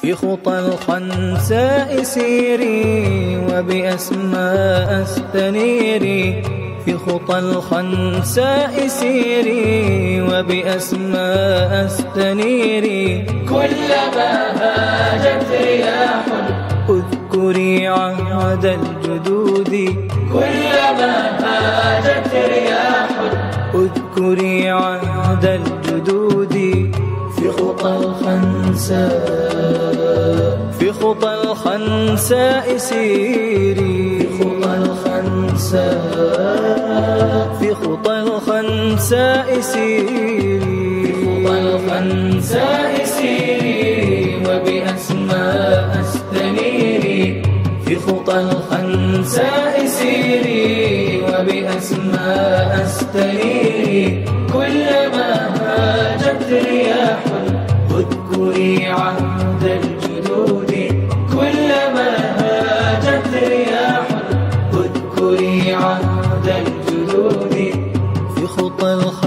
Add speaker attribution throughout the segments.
Speaker 1: في خطى الخنساء سيري وبأسماء استنيري. في خطى الخنساء سيري وبأسماء استنيري.
Speaker 2: كلما هاجت رياح
Speaker 1: اذكري عهد الجدود.
Speaker 2: كلما هاجت رياح
Speaker 1: اذكري عهد الجدود.
Speaker 2: في خطى الخنساء
Speaker 1: في خطى الخنساء سيري.
Speaker 2: في خطى الخنساء
Speaker 1: في خطى الخنساء سيري.
Speaker 2: في خطى الخنساء سيري وبأسماء استنيري. في خطى الخنساء سيري وبأسماء استنيري. كلما هاجت رياح اذكري عهد الجدود. كلما هاجت رياح اذكري عهد الجدود.
Speaker 1: في خطى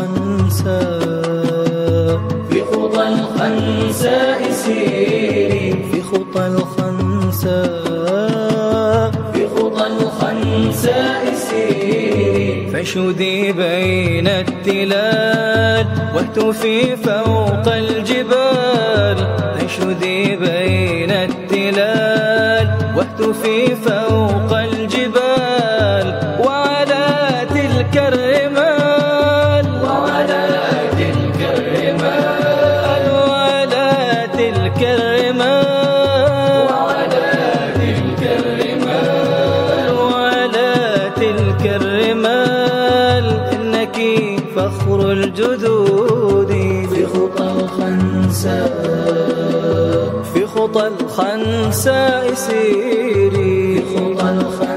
Speaker 1: الخنساء
Speaker 2: في خطى الخنساء سيري.
Speaker 1: في خطى الخنساء
Speaker 2: في خطى الخنساء سيري.
Speaker 1: فشدي بين التلال واهتفي فوق الجبال. فشدي بين التلال واهتفي فوق الجبال. وعلى تلك الرمال.
Speaker 2: وعلى تلك الرمال.
Speaker 1: وعلى تلك الرمال.
Speaker 2: وعلى تلك الرمال.
Speaker 1: وعلى تلك الرمال. إنك فخر الجدود.
Speaker 2: في خطى الخنساء
Speaker 1: في خطى الخنساء سيري.
Speaker 2: في خطى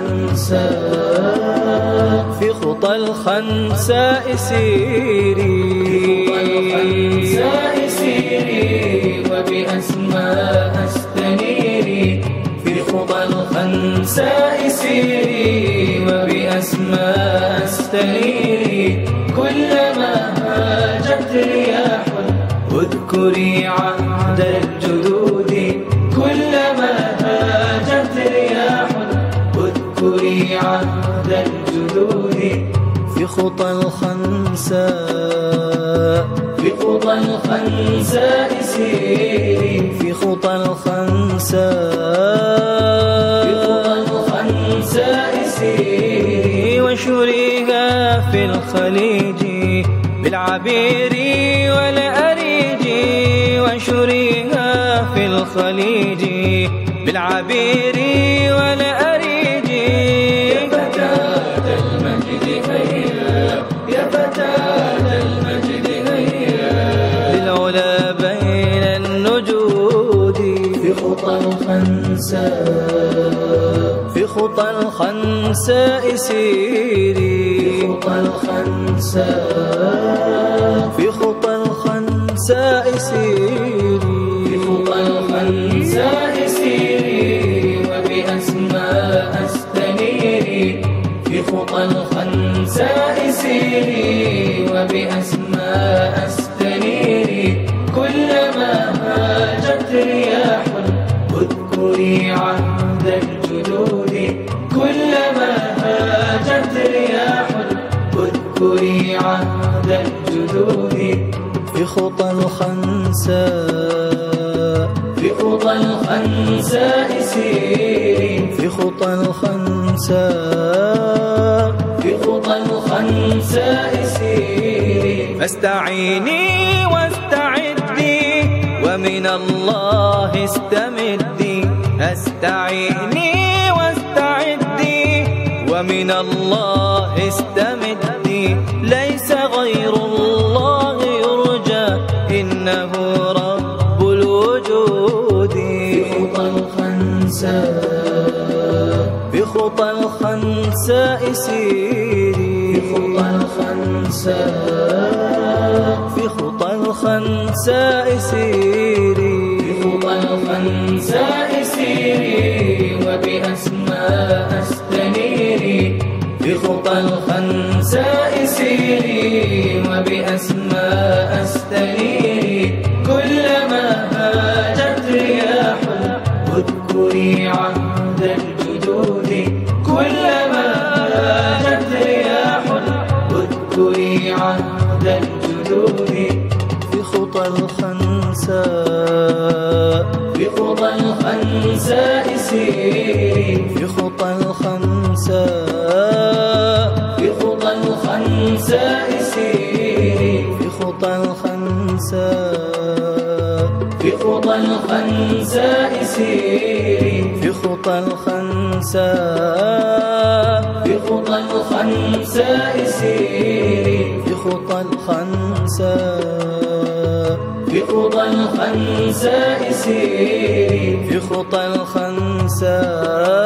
Speaker 2: الخنساء
Speaker 1: في خطى الخنساء سيري.
Speaker 2: في خطى الخنساء سيري وبأسماء استنيري. في خطى الخنساء سيري وبأسماء استنيري. كلما هاجت رياح
Speaker 1: اذكري عهد الجدود.
Speaker 2: كلما هاجت رياح
Speaker 1: اذكري عهد الجدود. في خطى الخنساء
Speaker 2: في خطى الخنساء سيري.
Speaker 1: في خطى
Speaker 2: في خطى
Speaker 1: الخنساء
Speaker 2: الخنساء سيري.
Speaker 1: وانشريها في الخليج بالعبير والأريج. وانشريها في الخليج بالعبير والأريج.
Speaker 2: يا فتاة المجد هيا. يا فتاة المجد هيا.
Speaker 1: للعلا بين النجود.
Speaker 2: في خطى الخنساء
Speaker 1: في خطى الخنساء سيري.
Speaker 2: في خطى الخنساء
Speaker 1: في خطى الخنساء سيري.
Speaker 2: في خطى الخنساء سيري وبأسماء استنيري. في خطى الخنساء سيري وبأسماء استنيري. كلما هاجت رياح
Speaker 1: اذكري عهد الجدود.
Speaker 2: كلما هاجت رياح
Speaker 1: اذكري عهد الجدود. في خطى الخنساء
Speaker 2: في خطى الخنساء سيري.
Speaker 1: في خطى الخنساء
Speaker 2: في خطى الخنساء سيري.
Speaker 1: فاستعيني واستعدي ومن الله استمدي. استعيني واستعدي ومن الله استمدي. ليس غير الله يرجى إنه رب الوجود.
Speaker 2: في خطى الخنساء
Speaker 1: في خطى الخنساء سيري.
Speaker 2: في خطى الخنساء
Speaker 1: في خطى الخنساء سيري.
Speaker 2: في خطى الخنساء سيري وبأسماء استنيري. في خطى الخنساء سيري وبأسماء استنيري. كلما هاجت رياح اذكري عهد الجدود كلما هاجت رياح، اذكري عهد الجدود
Speaker 1: في خطى الخنساء،
Speaker 2: في خطى الخنساء سيري،
Speaker 1: في خطى الخنساء،
Speaker 2: في خطى الخنساء سيري،
Speaker 1: في خطى الخنساء،
Speaker 2: في خطى الخنساء سيري،
Speaker 1: في خطى الخنساء،
Speaker 2: في خطى الخنساء سيري،
Speaker 1: في خطى الخنساء،
Speaker 2: في خطى الخنساء سيري،
Speaker 1: في خطى الخنساء.